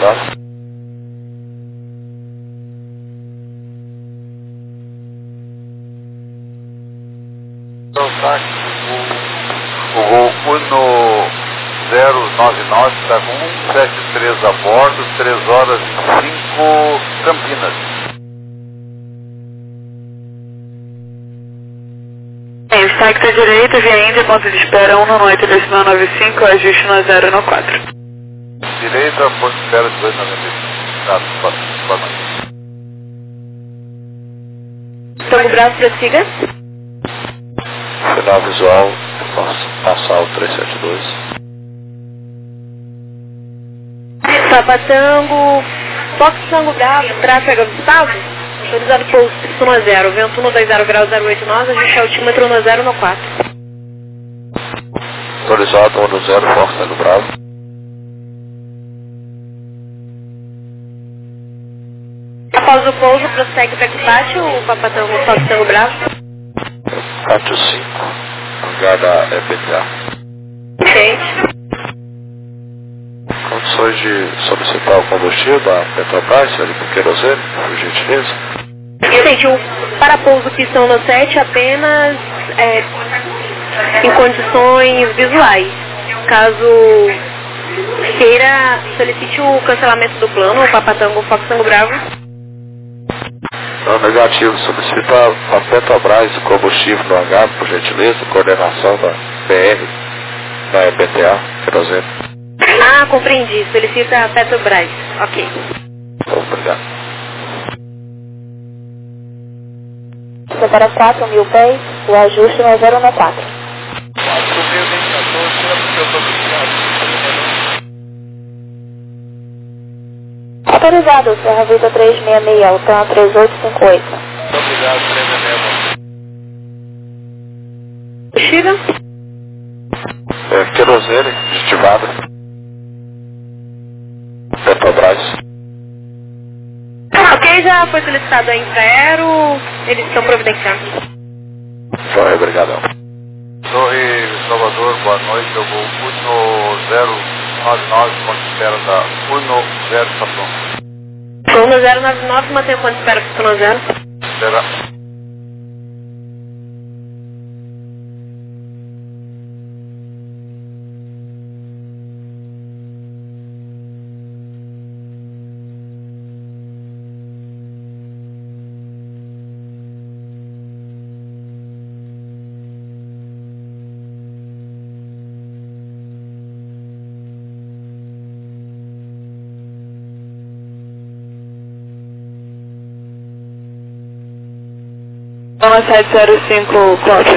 Bravo. O voo Uno 099 está com 173 a bordo, 3 horas e 5 Campinas. Destaque à direita, via Índia, ponto de espera 198-2995, ajuste no 0 no 4. Direita, ponto de espera 295. Tá, boa noite. Tango Bravo, prossiga. Final visual, passar o 372. Papa Tango, Fox Tango Bravo, tráfego Gustavo, autorizado pouso 1-0, vento 120 graus 08 nós, ajuste altímetro no 0 no 4. Autorizado 110, Fox Tango Bravo. Após o pouso, prossegue para Equipate, o Papa Tango, Fox Tango Bravo. 45, lugar da EPTA. Gente. Condições de solicitar o combustível da Petrobras, ali por querosene, por gentileza. Gente, o parapouso pistão no 7 apenas em condições visuais. Caso queira, solicite o cancelamento do plano, o Papa Tango, Fox Tango Bravo. Não, negativo. Solicitar a Petrobras combustível no hangar, por gentileza, coordenação da BR, da EPTA, querosene. Ah, compreendi. Solicita a Petrobras. Ok. Obrigado. Para 4.000 pés, o ajuste no 0 no 4. Autorizado, Serra Vita 366, Altan 3858. Muito obrigado, 366. Chega? Querosene, aditivada. Petrobras. Ok, já foi solicitado a Infraero, eles estão providenciando. Joia, obrigadão. Torre Salvador, boa noite. Eu vou Uno 099, ponto de espera da Uno 0 Sapão. Uno 099, mantém o ponto de espera para o 0. Será? Goma 705, copy.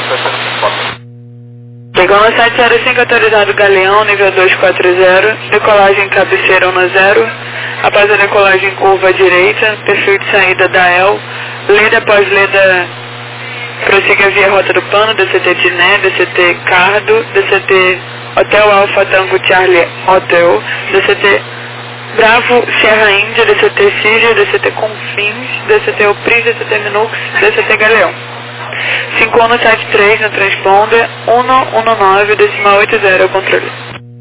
Goma 705, autorizado Galeão, nível 240, decolagem cabeceira 10, após a decolagem curva à direita, perfil de saída da EL, leda após leda, prossiga via rota do plano, DCT Diné, DCT Cardo, DCT Hotel Alpha Tango Charlie Hotel, DCT Bravo Sierra Índia, DCT Cija, DCT Confins, DCT Opris, DCT Minux, DCT Galeão. 5173 no transponder, 119,80 o controle.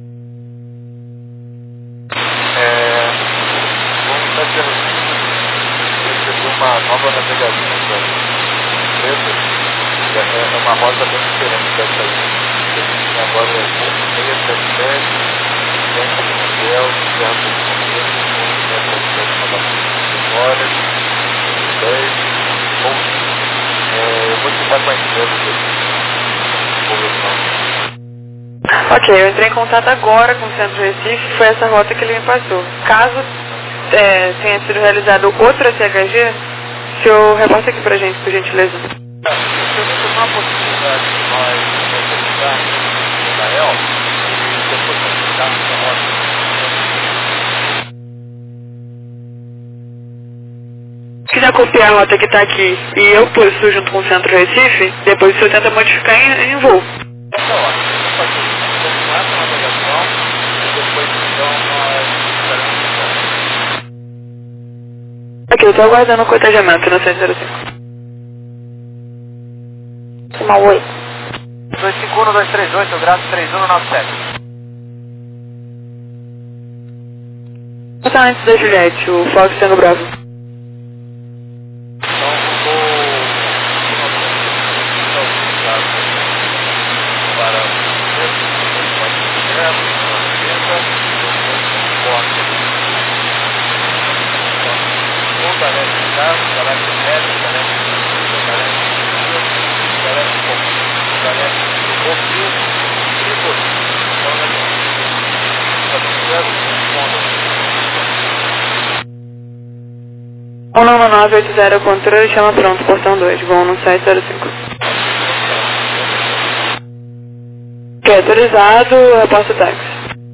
Vamos estar tendo uma nova navegação da empresa, que é uma rota bem diferente dessa aí. Agora é 677, dentro do hotel, perto do horas, 10, eu vou ficar com a empresa de Ok, eu entrei em contato agora com o Centro Recife, foi essa rota que ele me passou. Caso tenha sido realizado outro SHG, o senhor reporta aqui pra gente, por gentileza. Se uma possibilidade de nós realizarmos em Israel, e depois realizarmos a rota. Se quiser copiar a rota que está aqui e eu possuo junto com o Centro Recife, depois o senhor tenta modificar em voo. Essa hora, eu faço com essa navegação e depois então nós estaremos. Ok, eu estou aguardando o cotejamento na 105. Uma 8. 251-238, grado 3197. Tá antes da Juliette, o Fox Tango Bravo. O 19980 controle, chama pronto, portão 2, voo 1705. Ok, autorizado, reposta o táxi.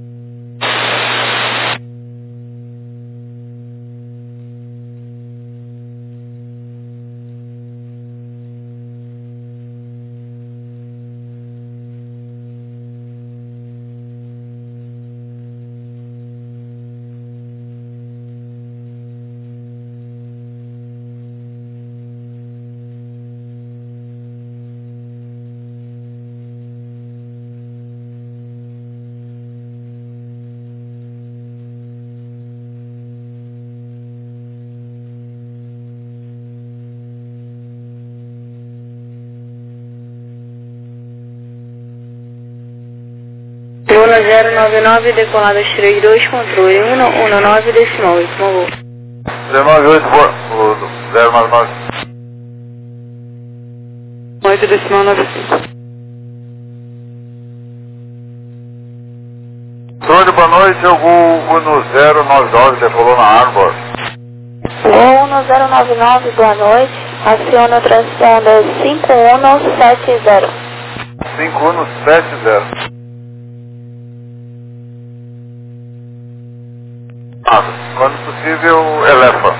Luna 099, decolada 32, controle 119, decimal 8, voo. 098, o 099. 8, decimal 95. Sonho, boa noite, eu vou no 099, decolou na Arbor. Voo no 099, boa noite, aciona a transponder 5170. 5170. Quando possível, eleva.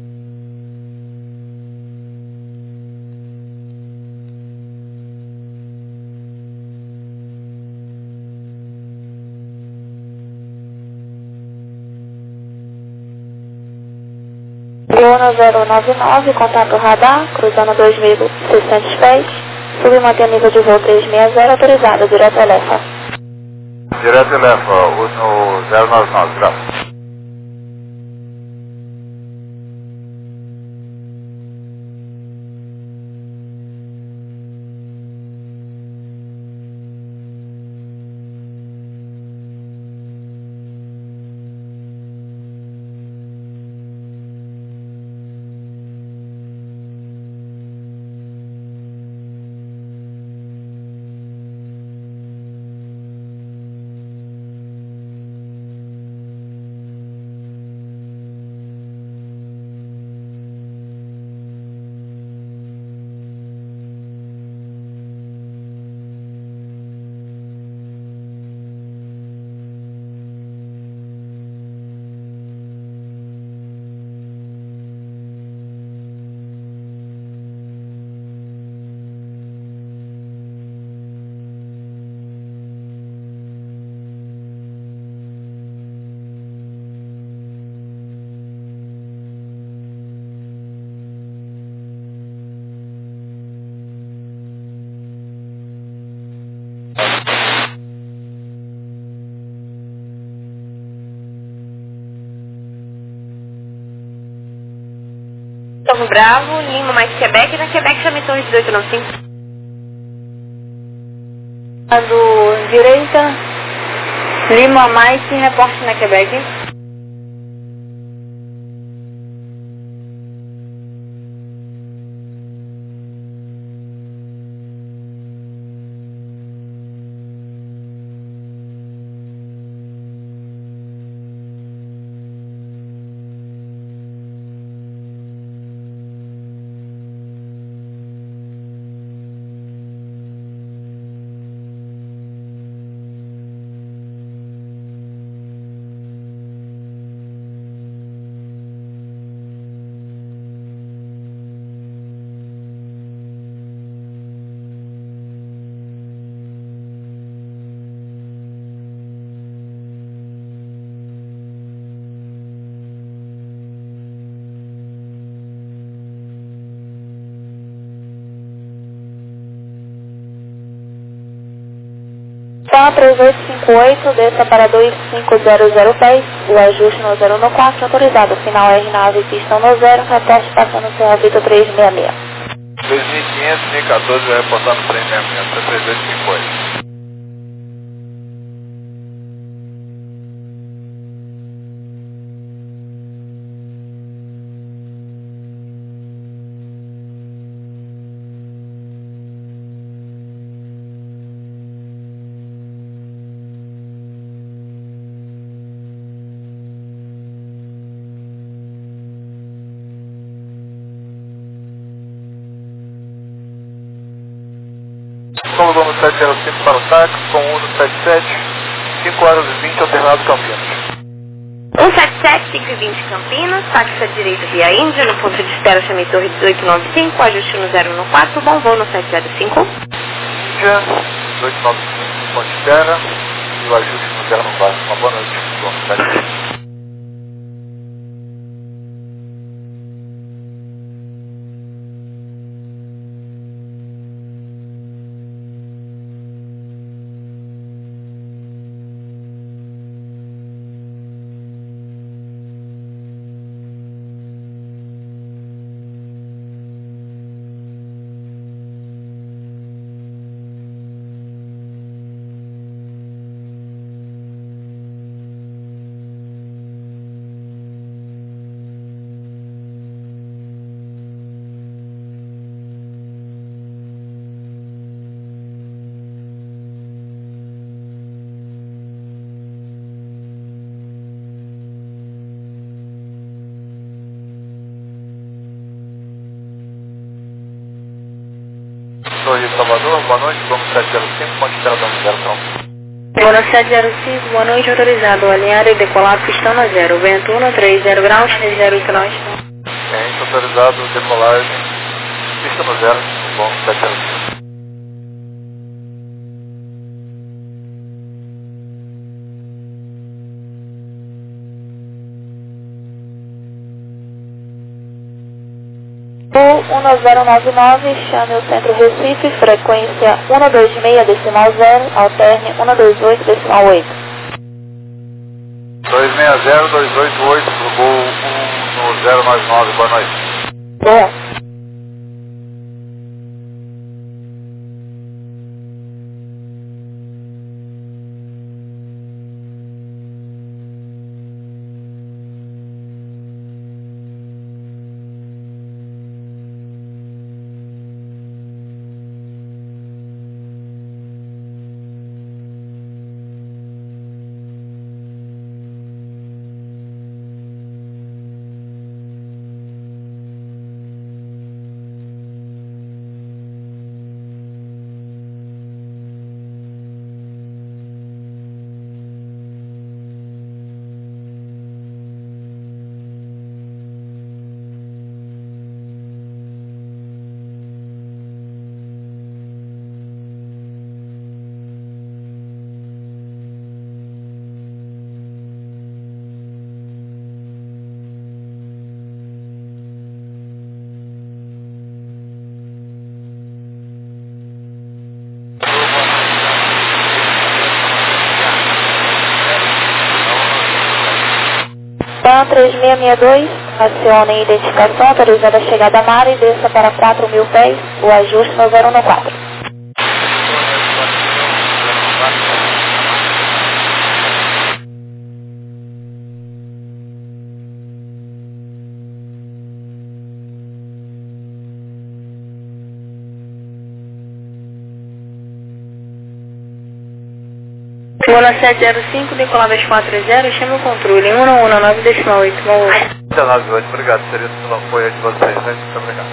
Luna 099, contato radar, cruzando 2.600 pés, sub e mantém nível de voo 360, autorizado, direto eleva. Direto eleva, no 099, graças. Tango Bravo, Lima mais Quebec, na Quebec chama então 1895. Do direita, Lima mais reporte na Quebec. PAN 3858, desça para 2500 pés, o ajuste no 014, autorizado, final R9, pistão no 0, reporte passando o CA Vitor 366. 2500, 1014, vai reportar no 366, 3258. Somos no 705 para o táxi, com 1 no 77, 5 horas e 20, alternado Campinas. 177, 5 e 20 Campinas, táxi à direita via Índia, no ponto de espera chame Torre 1895, ajuste no 014, bom voo no 705. Índia, 1895, ponto de espera, e o ajuste no 014. Uma boa noite, voo no 705. Torre Salvador, boa noite, vamos 705, ponte de espera da 0. Boa 705, boa noite, autorizado, alinhar e decolar, pistão no 0, vento 130 graus, 0 nós. Gente, autorizado, decolagem, pista no 0, vamos 705. Voo 1099, chame o centro Recife, frequência 126,0, alterne 128,8. 260-288, voo 1099, boa noite. Bom. PAN 3662, acione identificação, autorizada a chegada à mar e desça para 4.000 pés, o ajuste no 014. Bola 705, decolar 240, chama o controle, 119,8, bom. 198, obrigado, seria pelo apoio de vocês, né? Muito obrigado.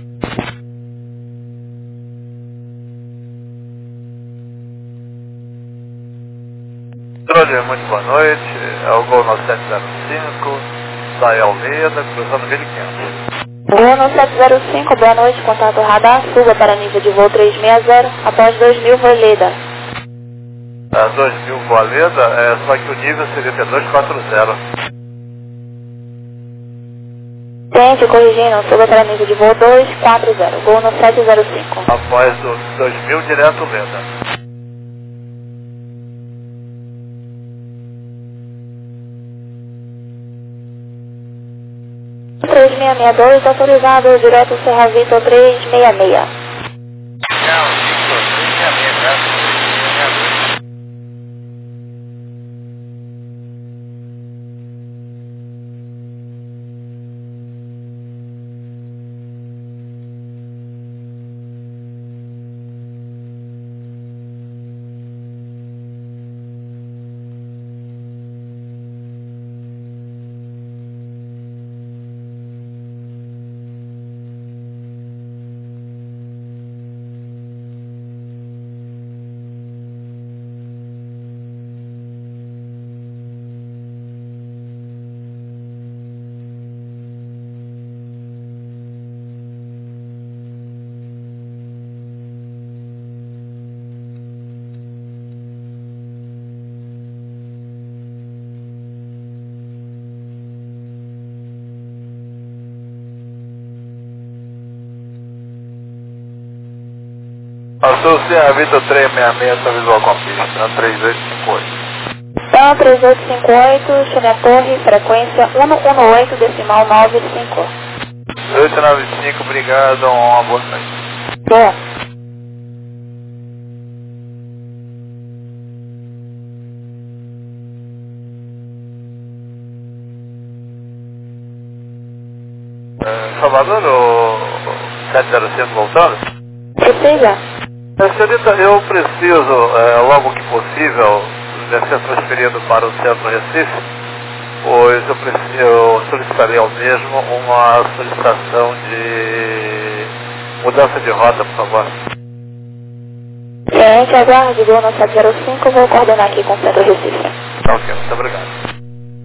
Trolha, muito boa noite, é o Gol 9705, sai Almeida, cruzando 1500. Gol 9705, boa noite, contato radar, suba para nível de voo 360, após 2000, Voileda. 2000 Voaleda, só que o nível seria até 240. Tente, corrigindo, suba para nível de voo 240, Gol no 705. Após o 2000 direto Leda. 3662, autorizado direto Serra Vitor 366. Não, Victor, 366, graças. 362. Passou o Serra Vitor 366, essa visual com a pista, 3858. Então, 3858, China Torre, frequência 118, decimal 95. 895, obrigado, uma boa noite. Bom. Salvador, o 705 voltando? Precisa? Senhorita, eu preciso, logo que possível, ser transferido para o centro Recife, pois eu solicitarei ao mesmo uma solicitação de mudança de rota, por favor. Gente, aguarde, Gol 705, vou coordenar aqui com o centro Recife. Ok, muito obrigado.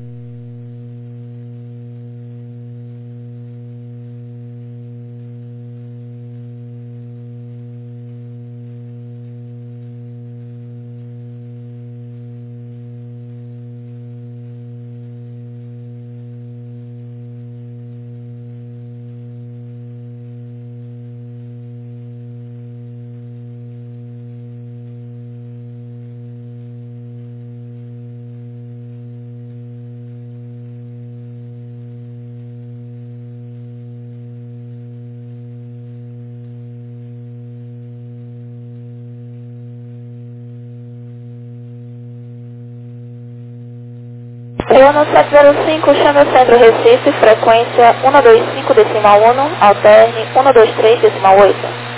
Ano 705, chama o centro Recife, frequência 125, decimal 1, alterne 123, decimal 8.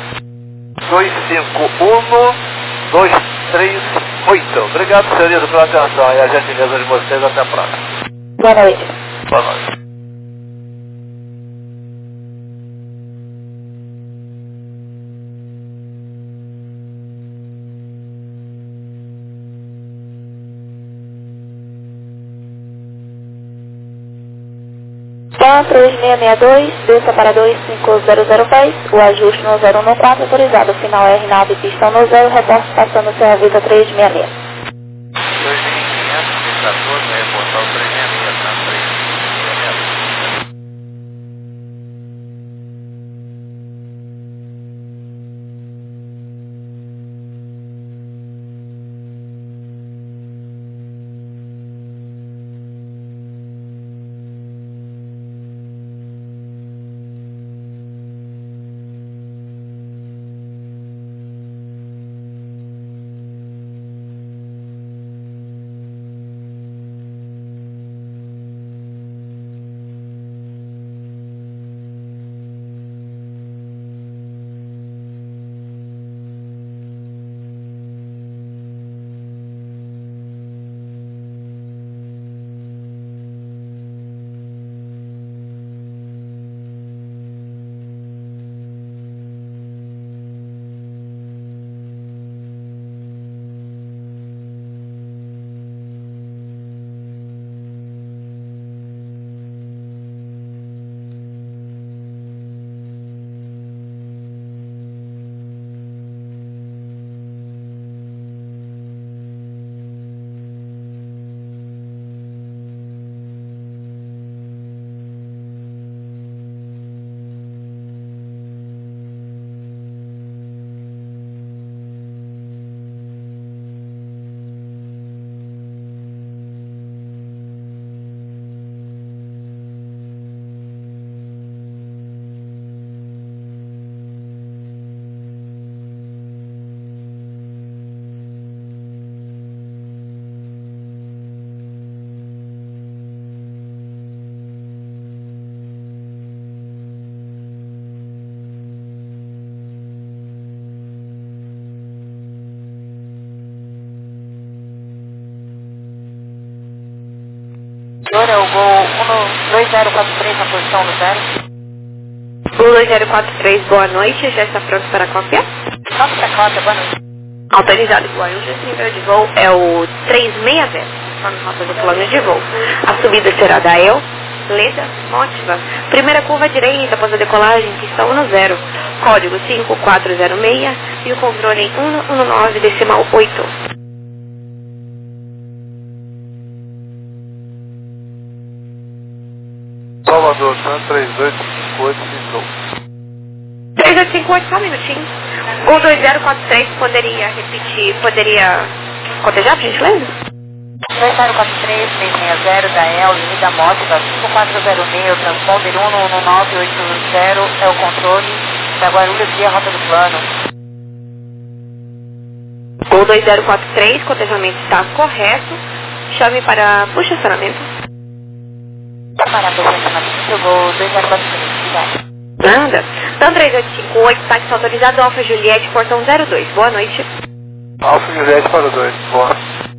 251, 238. Obrigado, senhorita, pela atenção e a gentileza de vocês. Até a próxima. Boa noite. Boa noite. Então, 3662, desça para 25000 pés, o ajuste no 014, autorizado, final R9, pistão no 0, reporte passando Serra Vitor 366. 2514, reportar o 366, tá? 366. É o Gol 2043 na posição no 0. Gol 2043, boa noite, já está pronto para a cópia? Pronto para a cópia, boa noite. Autorizado igual, o nível de voo é o 360, vamos fazer plano de voo. A subida será da El, Leda, Motiva. Primeira curva direita após a decolagem, pistão 10, código 5406 e o controle 119,8. Salvador, San 3858, Cisou. 3858, só um minutinho. Gol 2043, poderia repetir, poderia cotejar, por gentileza? 2043, 660 da El, Lida Motiva, 5406, transponder 11980 é o controle da Guarulhos via rota do plano. Gol 2043, cotejamento está correto. Chame para puxa acionamento. Para a posicionamento, Gol 2043, obrigado. Nada. TAM 3858, táxi autorizado, Alfa Juliette, portão 02. Boa noite. Alfa Juliette para o 2, boa.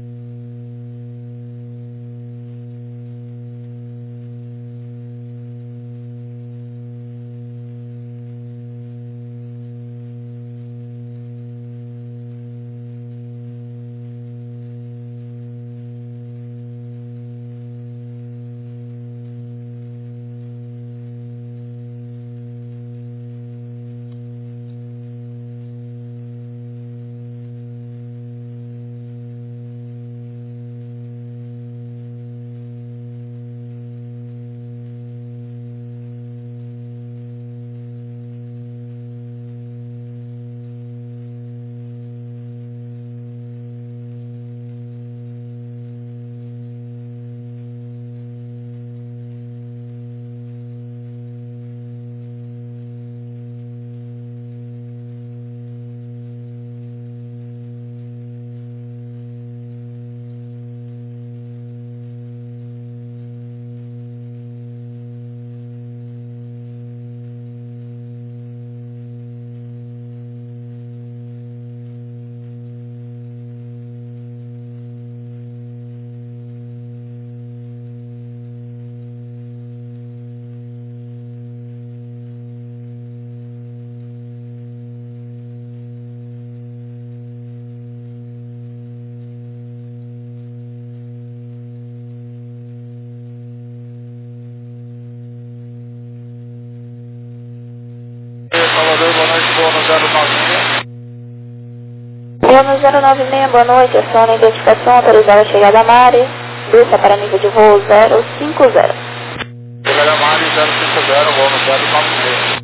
Salvador, boa noite, boa no 096. Boa no 096, boa noite, aciona a identificação autorizada a chegada a Mare, desça para nível de voo 050. Chegada a Mari 050, boa no 096.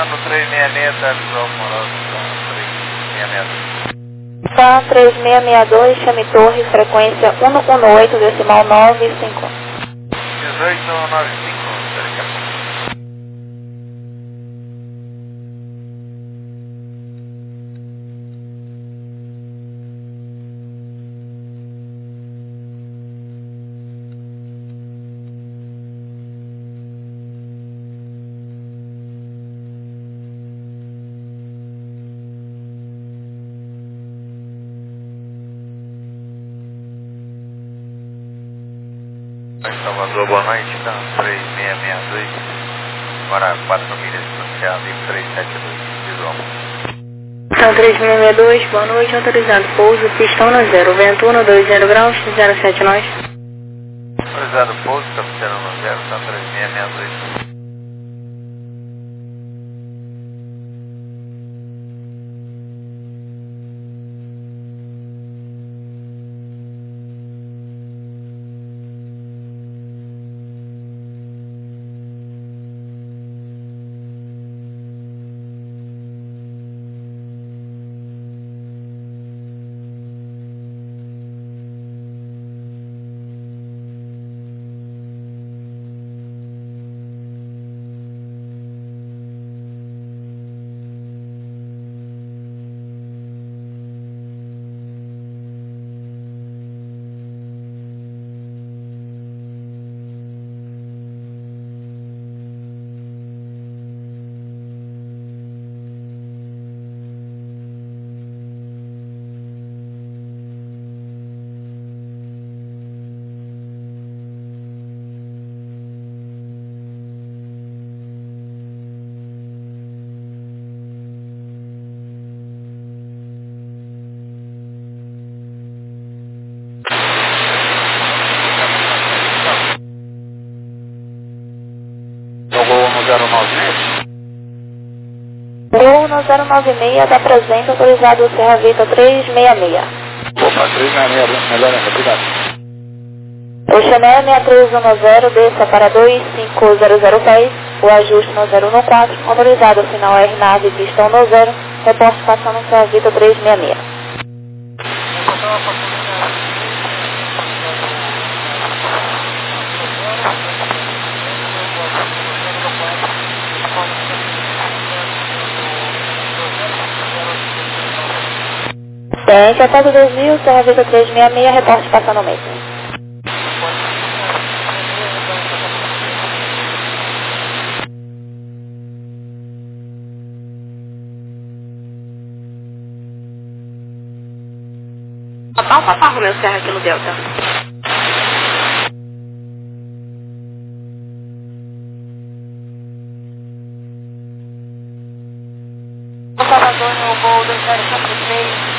passando 366 da Visual Morosa, 3662. Fan 3662, chame torre, frequência 118, decimal 95. 1895, Salvador, boa noite, então, 3662, agora 4 milhas social, livre 372, visual. São 3662, boa noite, autorizado pouso, pistão no 0, vento 120 graus, 07 nós. Autorizado pouso, capitão no 0, são 3662. Gol no 096, da presente, autorizado Serra Vita 366. Opa, 366, melhor ainda, obrigado. Oxané 6310, desça para 2500 pés, o ajuste no 014, autorizado final R nave, pistão no 0, reporte passando Serra Vita 366. Tente até 2000, Serra Vita 366, reporte passando o mês. Papai, Romeu Serra aqui no Delta. Salvador, no voo 2043.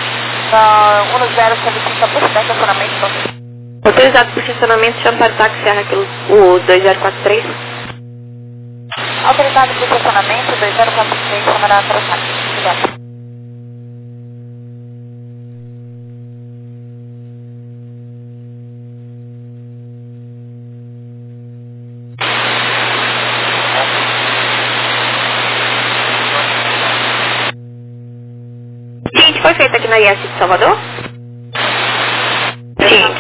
1075 por estacionamento. Autorizado por estacionamento, chama para o táxi Serra aqui o 2043. Autorizado por estacionamento, 2043, chamará para o táxi. Obrigado. Foi feito aqui na IS de Salvador? Sim.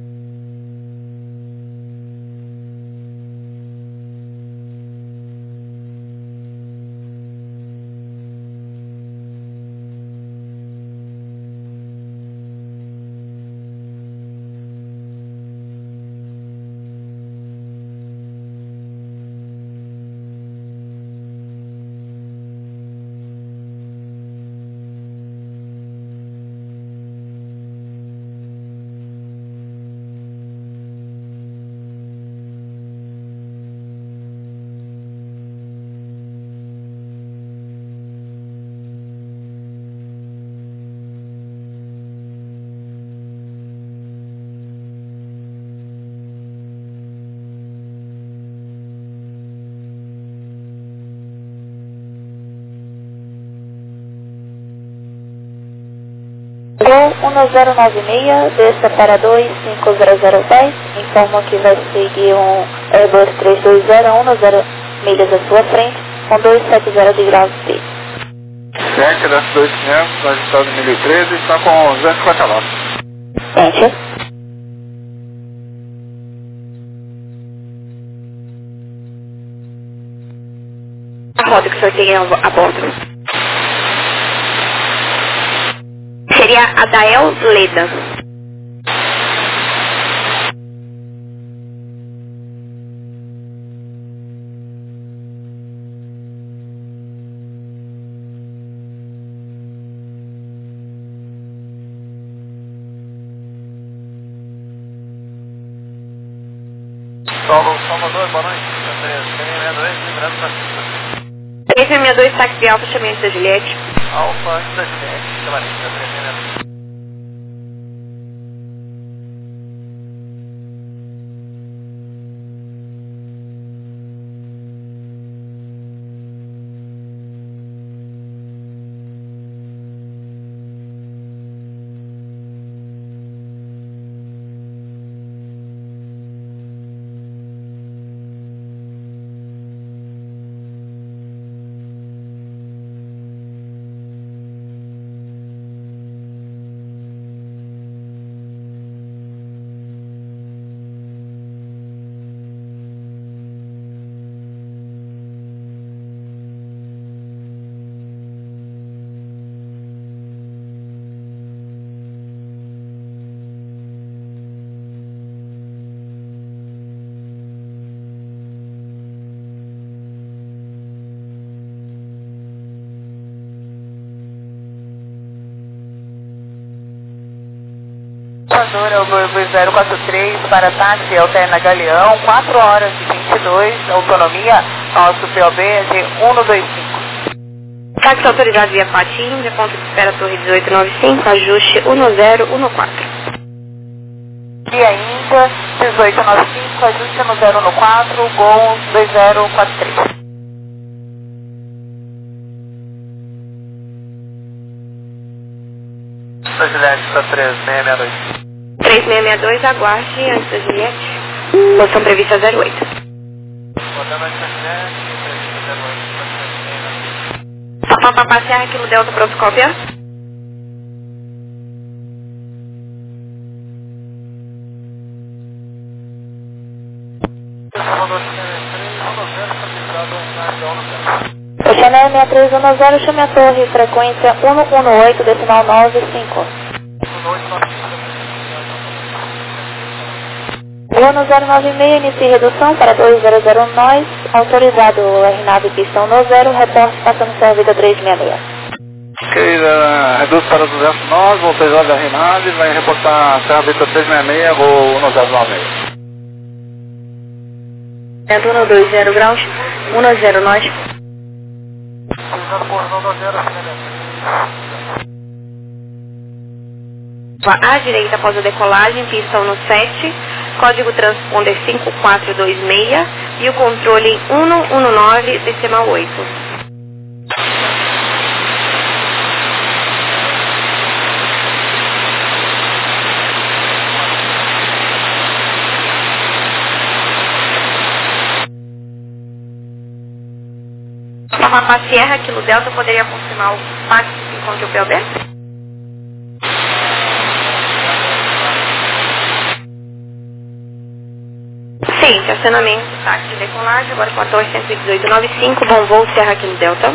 Gol 1096, desça para 2500 pés, informa que vai seguir um Airbus 320 a 10 milhas à sua frente, com 270 de grau C. 7 das 2500, nós estamos em 1013 e está com 250 nós. Enter. A rota que o senhor tem a bordo seria a Dael Leda. Salvador, boa noite. 362, lembrando para cima. 362, táxi Alfa, chamamento da Juliette. Alfa antes da Juliette, Camarista, 362. Salvador é o 2043 para táxi Alterna Galeão, 4 horas e 22, autonomia, nosso POB é de 125. Táxi autorizado via Patim, de ponto de espera Torre 1895, ajuste 1014. Via Índia, 1895, ajuste 1014, Gol 2043. Da Juliette, está 3662. 3662, aguarde antes da Juliette. Posição prevista 08. Rodando antes da Juliette, prevista 08. Papapá, Serra, Kilo Delta, pronto, cópia. Salvador, 310, estabilizado na Chanel 6310, chame a torre, frequência 118, decimal 95. 1096, inicie redução para 200 nós, autorizado RNAV pistão no 0, reporte passando servida 366. Ok, reduz para 200 nós, autorizado da RNAV, vai reportar Serra Vista 366, voo 1096. 120 graus, 10 nós. À direita após a decolagem, pistão no 7, código transponder 5426 e o controle 119, decimal 8. Papapá Sierra, Kilo Delta, poderia confirmar o táxi que encontra o POB? Sim, estacionamento, táxi de decolagem, agora 141895, bom voo, Serra Kilo Delta.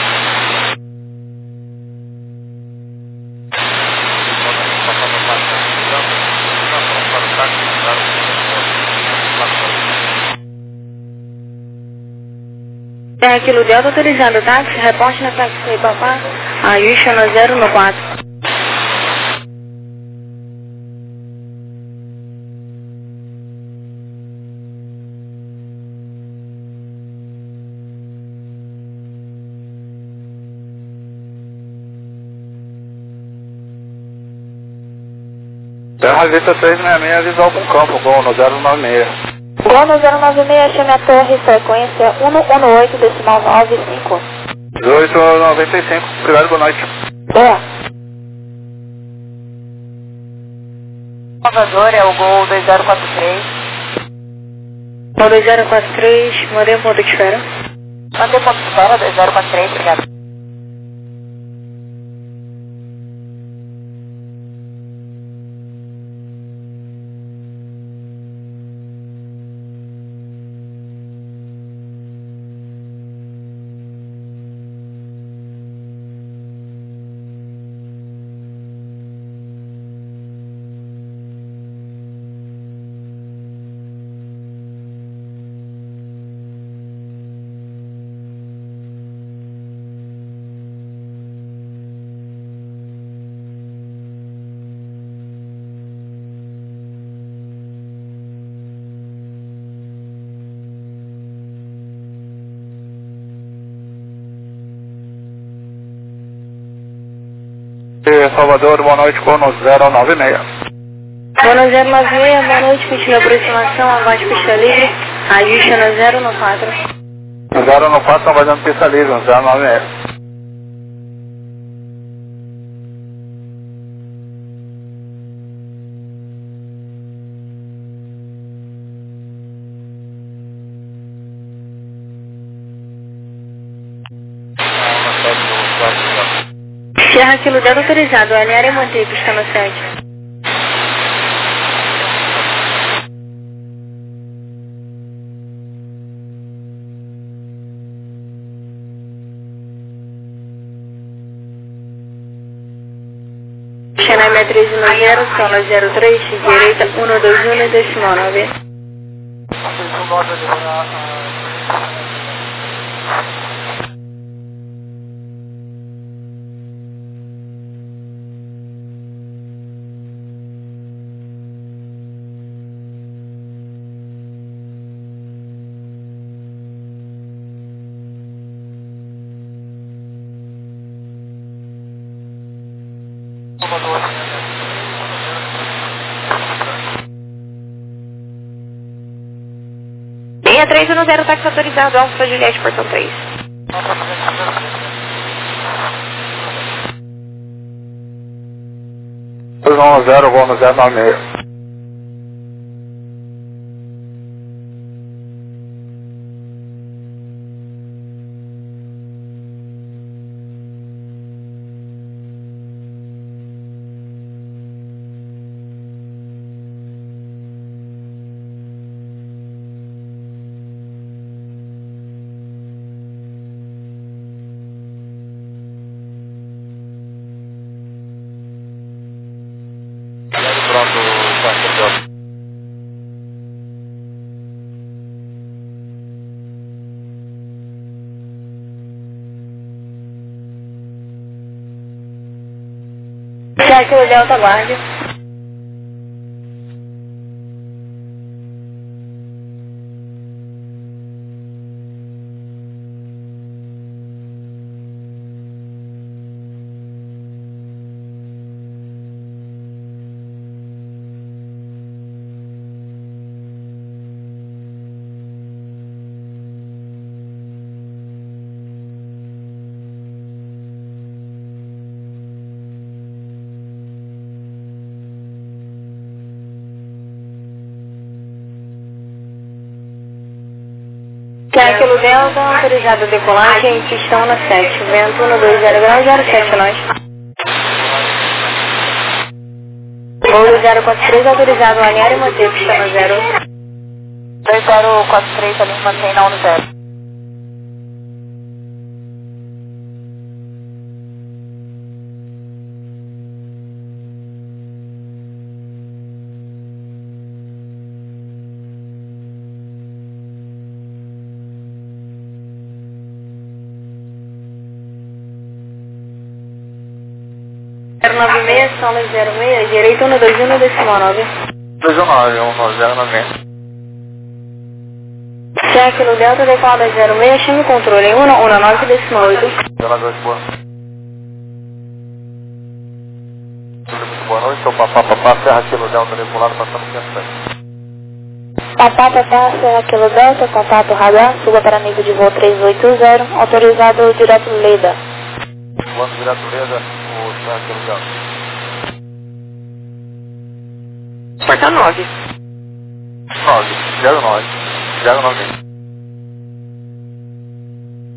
Serra Kilo Delta, autorizado o táxi, reporte na táxi Papá, ajuste no 0 no 4. Serra Vista 366, visual com campo, Gol no 096. Gol no 096, chame a torre, frequência 118, decimal 95. 1895, obrigado, boa noite. Boa. Salvador é o Gol 2043. Gol 2043, mandei um ponto de espera. Manter ponto de espera, 2043, obrigado. Salvador, boa noite, Cono 096. Cono 096, boa noite, pista de aproximação, aguarde pista livre, ajuste no 0 no 4. 0 no 4, estão fazendo pista livre, 096. Sierra Kilo Delta autorizado, alinhar e manter pista no 7. Xanai 6390, solo 03, direita 121 decimal 9. Linha 310, táxi autorizado, Alfa Juliette, portão 3. Zero, vou no 096. Sierra Kilo Delta, aguarde. Sierra Kilo Delta, autorizado a decolagem, pistão no 7, vento 120 graus, 07 nós. Voo 043, autorizado a alinhar e manter, pista no 0. 2043, alinha e mantém na 10. Zero 96, solo 06, direito 121 decimal 9. 219, 1096. Sierra Kilo Delta, decolada 06, chame o controle em 119 decimal 8. Boa. Boa noite, sou Papá, Serra Kilo Delta, regulado, passando por Papá, Serra Kilo Delta, contato radar, suba para nível de voo 380, autorizado direto Leda. Voando direto Leda, o Serra Kilo Delta. Porta 9. 09.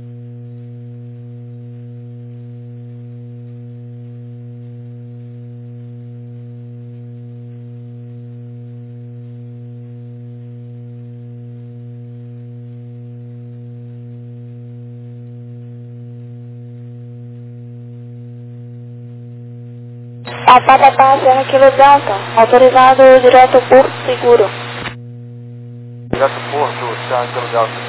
A Patatá, Serra Kilo Delta, autorizado direto Porto Seguro. Direto Porto, Serra Kilo Delta.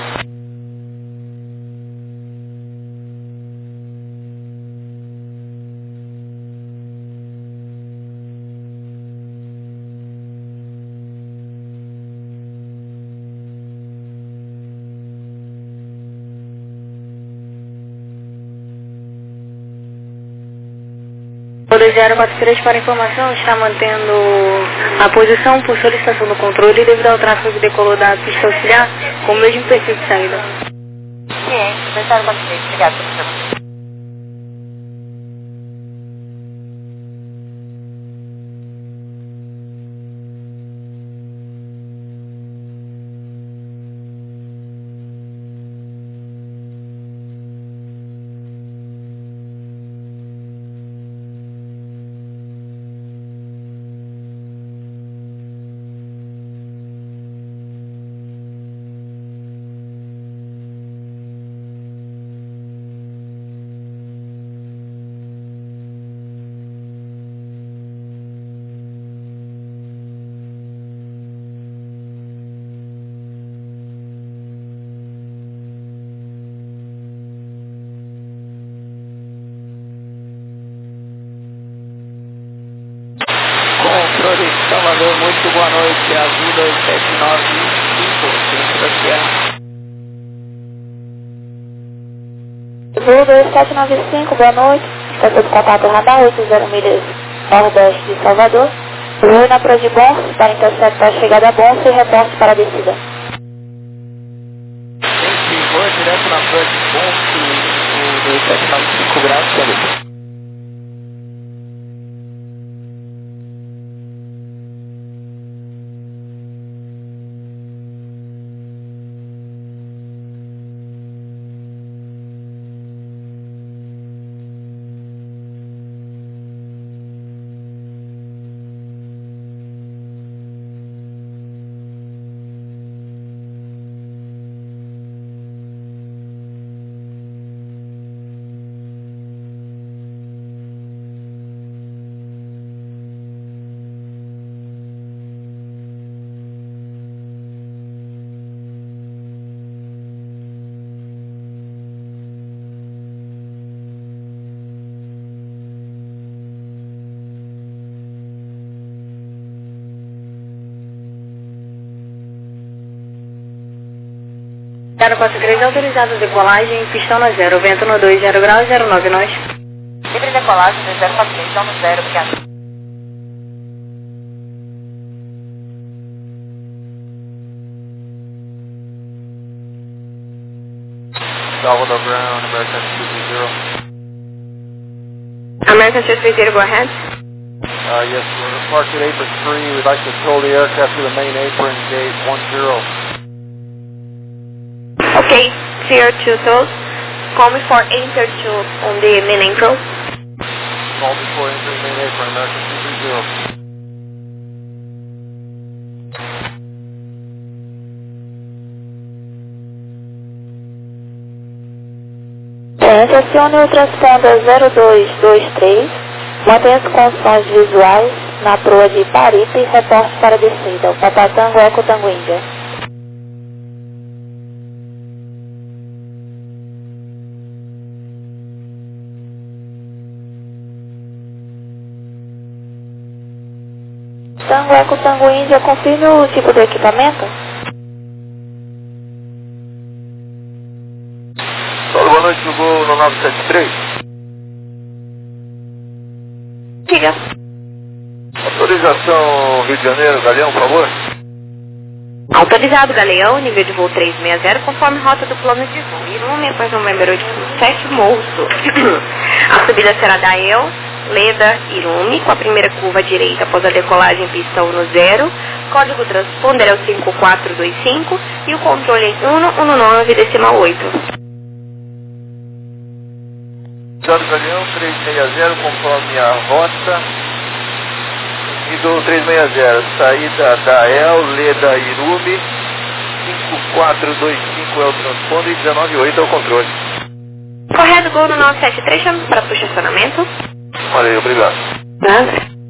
O 2043 para informação está mantendo a posição por solicitação do controle devido ao tráfego que decolou da pista auxiliar com o mesmo perfil de saída. Ciente, 2043, obrigado pelo seu. Controle Salvador, muito boa noite, Azul 2795, centro da Sierra. Azul 2795, boa noite. Está sob contato radar 80 milhas nordeste de Salvador. Voo na Praia de Bons para interceptar a chegada a Bons e reporte para a descida. Gente, vou direto na Praia de Bons, o 2795 graus, sabe? Zero 43 autorizado a decolagem, pistão na 0, vento no 2, 0 graus, 09 nós. Livre decolagem do 043, então no 0, obrigado. Salvador Ground, American 230. American 230, go ahead. Yes, we're parked at apron 3. We'd like to tow the aircraft to the main apron, gate 10. Okay, clear to toes. Call me for enter to on the main apron. Call before entering main apron, American 230. Acione o transponder 0223, mantenha-se com os sons visuais na proa de Parita e reporte para a descida, o Papatango Eco Tango Índia. Tango Eco Tango Índia, confirme o tipo do equipamento. Boa noite, no voo no 973. Diga. Autorização Rio de Janeiro, Galeão, por favor. Autorizado, Galeão, nível de voo 360, conforme rota do plano de voo. Irume, após Novembro 87, Moço. A subida será da EL, Leda, Irume, com a primeira curva à direita após a decolagem pistão no 0. Código transponder é o 5425 e o controle 119,8. Galeão 360, conforme a rota. E do 360, saída da EL, Leda, Irume, 5425 é o transponder e 198 é o controle. Correto, gol no 973, chama para posicionamento. Valeu, obrigado. Nada.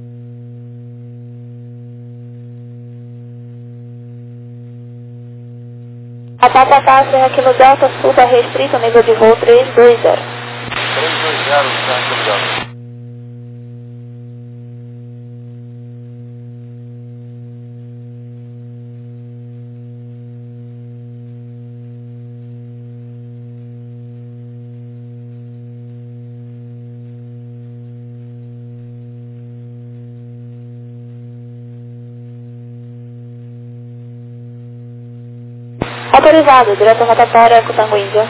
Rapapá, Serra Kilo Delta, suba restrito, nível de voo 320. 320, Serra Kilo Delta. Autorizado, direto rotatória, Cutango Índia.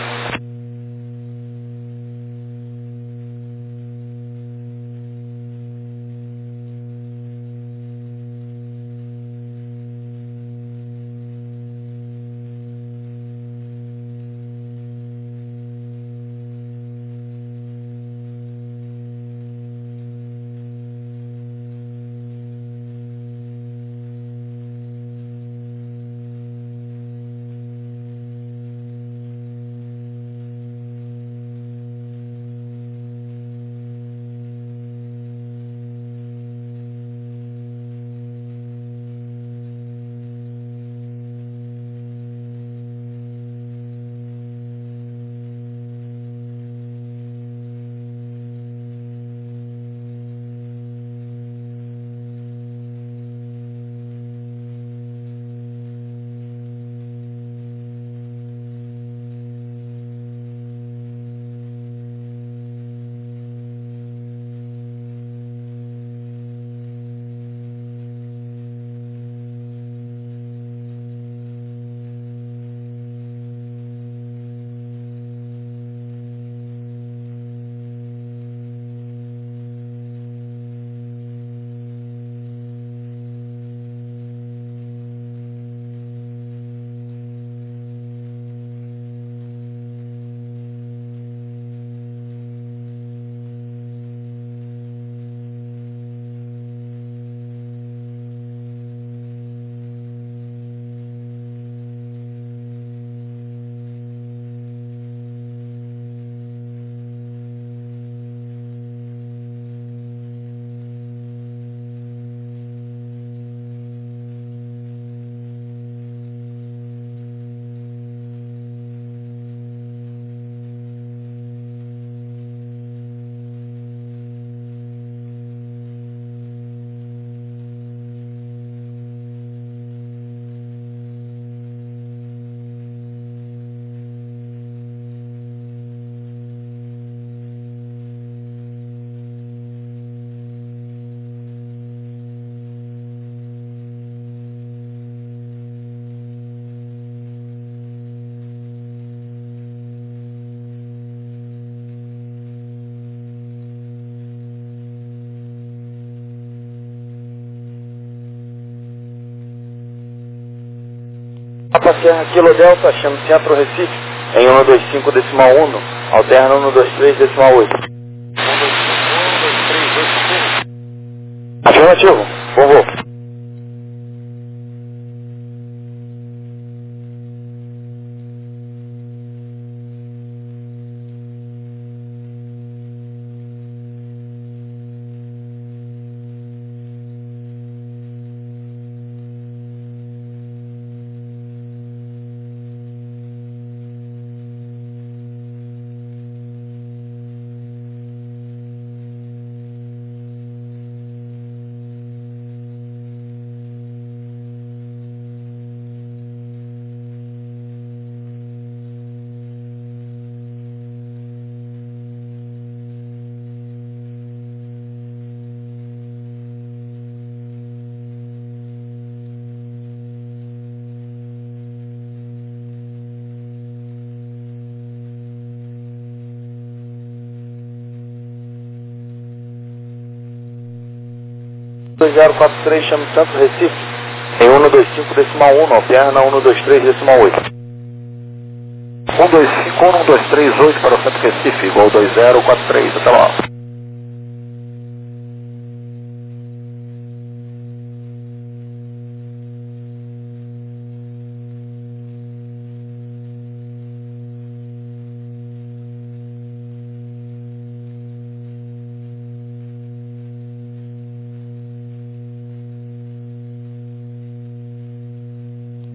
Papa Serra Kilo Delta, chama Centro Recife, em 125 decimal 1, alterna 123 decimal 8. 1, 2, 3, 8, Afirmativo, bom voo. ...2043, chama Centro Recife, em 125 decimal 1, alterna 123 decimal 8. 125, 123, 8 para o Centro Recife, voo 2043, até lá.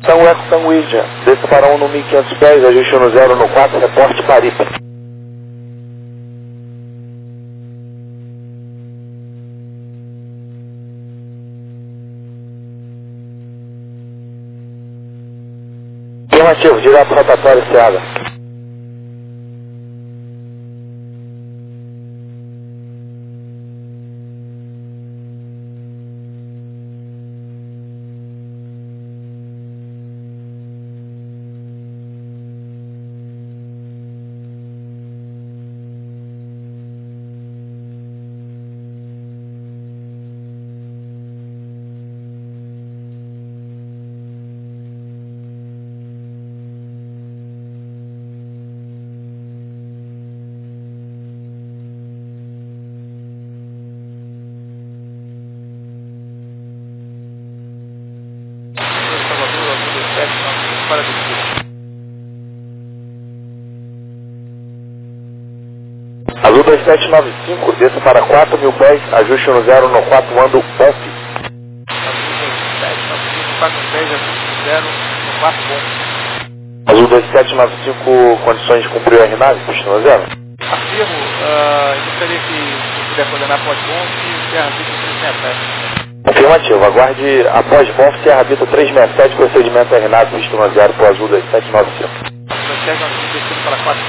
São Eco Sanguídea, desça para 1 no 1500 pés, ajuste no 0 no 4, reporte Paripa. Afirmativo, direto rotatório Seada. Para descer. Azul 2795, desça para 4.000 pés, ajuste no 0 no 4, ando off. Azul 2795, 4 pés, ajuste 0 no 4 bom. Azul 2795, condições de cumprir o RNAV, pista no 0. Afirmo, eu gostaria que se puder coordenar pós-bom e Serra Vita 367. Afirmativo, aguarde após bom Serra Vita 367, procedimento RNAV, pista no 0 para o Azul 2795. Azul 2795, descendo para 4.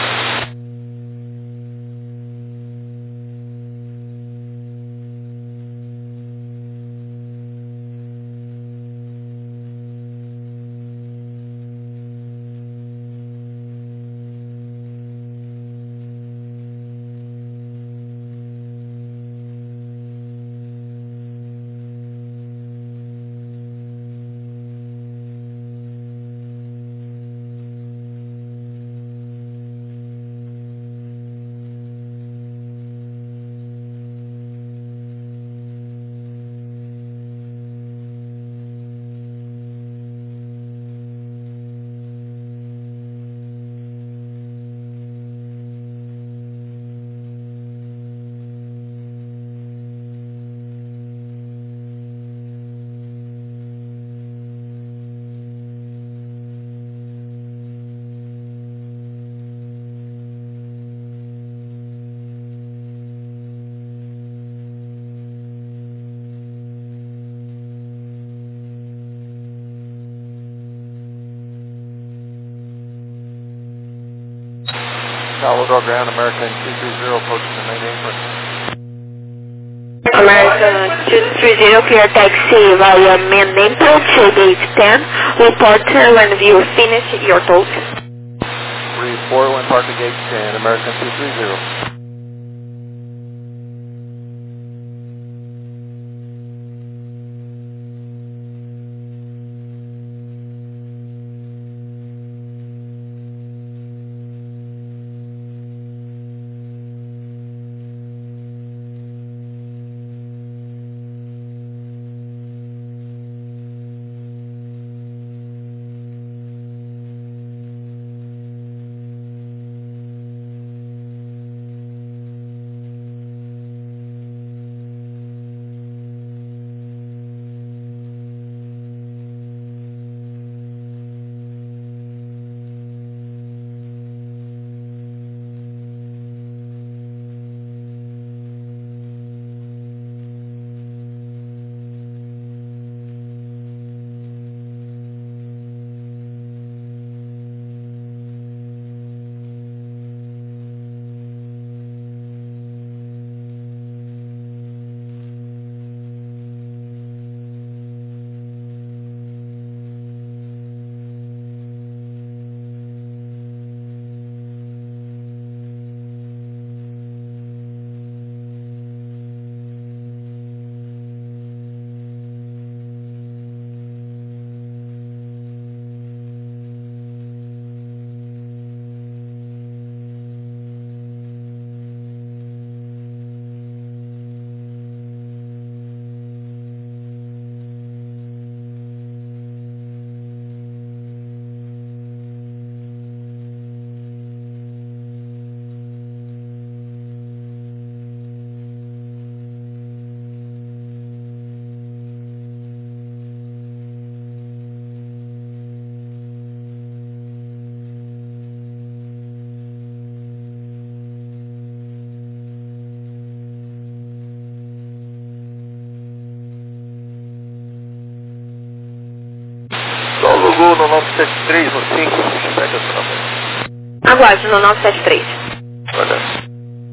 Tower Dog Ground, American 230, approaching the main apron. American 230, clear taxi via main apron to gate 10. Report when you finish your talk. Report when parked at gate 10, American 230. 973 no 5, repete acionamento. Aguarde no 973. Olha.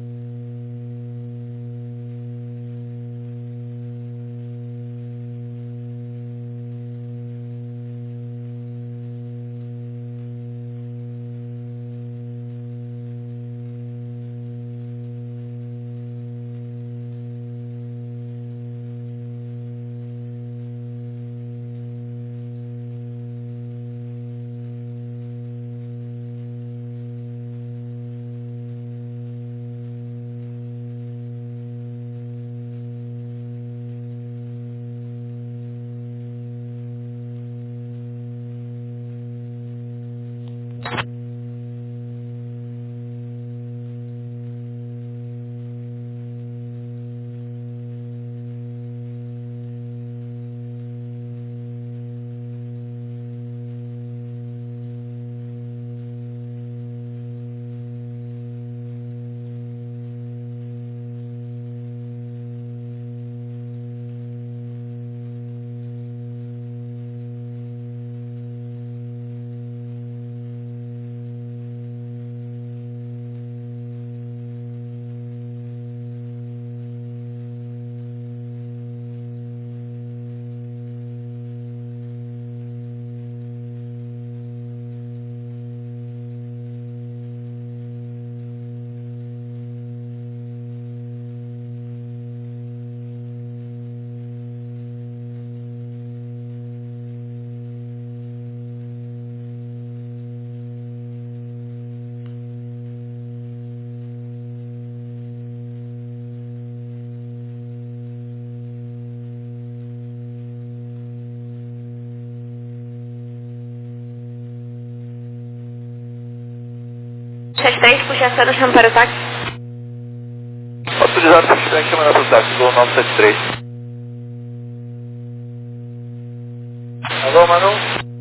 Puxa a cena, chama para o táxi. Autorizado para chegar aqui, mandar para o táxi, voo 973. Alô, Manu?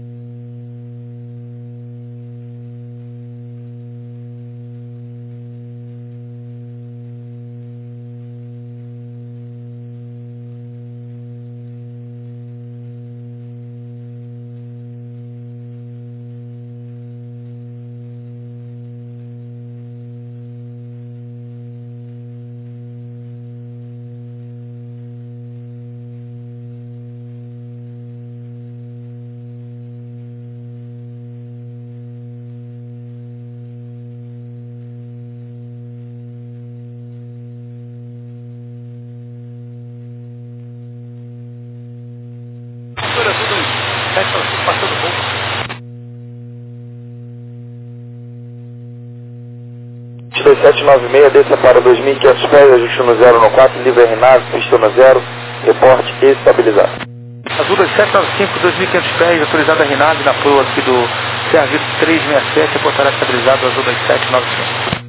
Passando o pouco. 2796, desça para 2.500 pés, ajuste no 0 no 4, livre RNAV, pista no 0, reporte estabilizado. Azul 2795, 2.500 pés, autorizada a RNAV na proa aqui do Serviço 367, reportará estabilizado Azul 2795.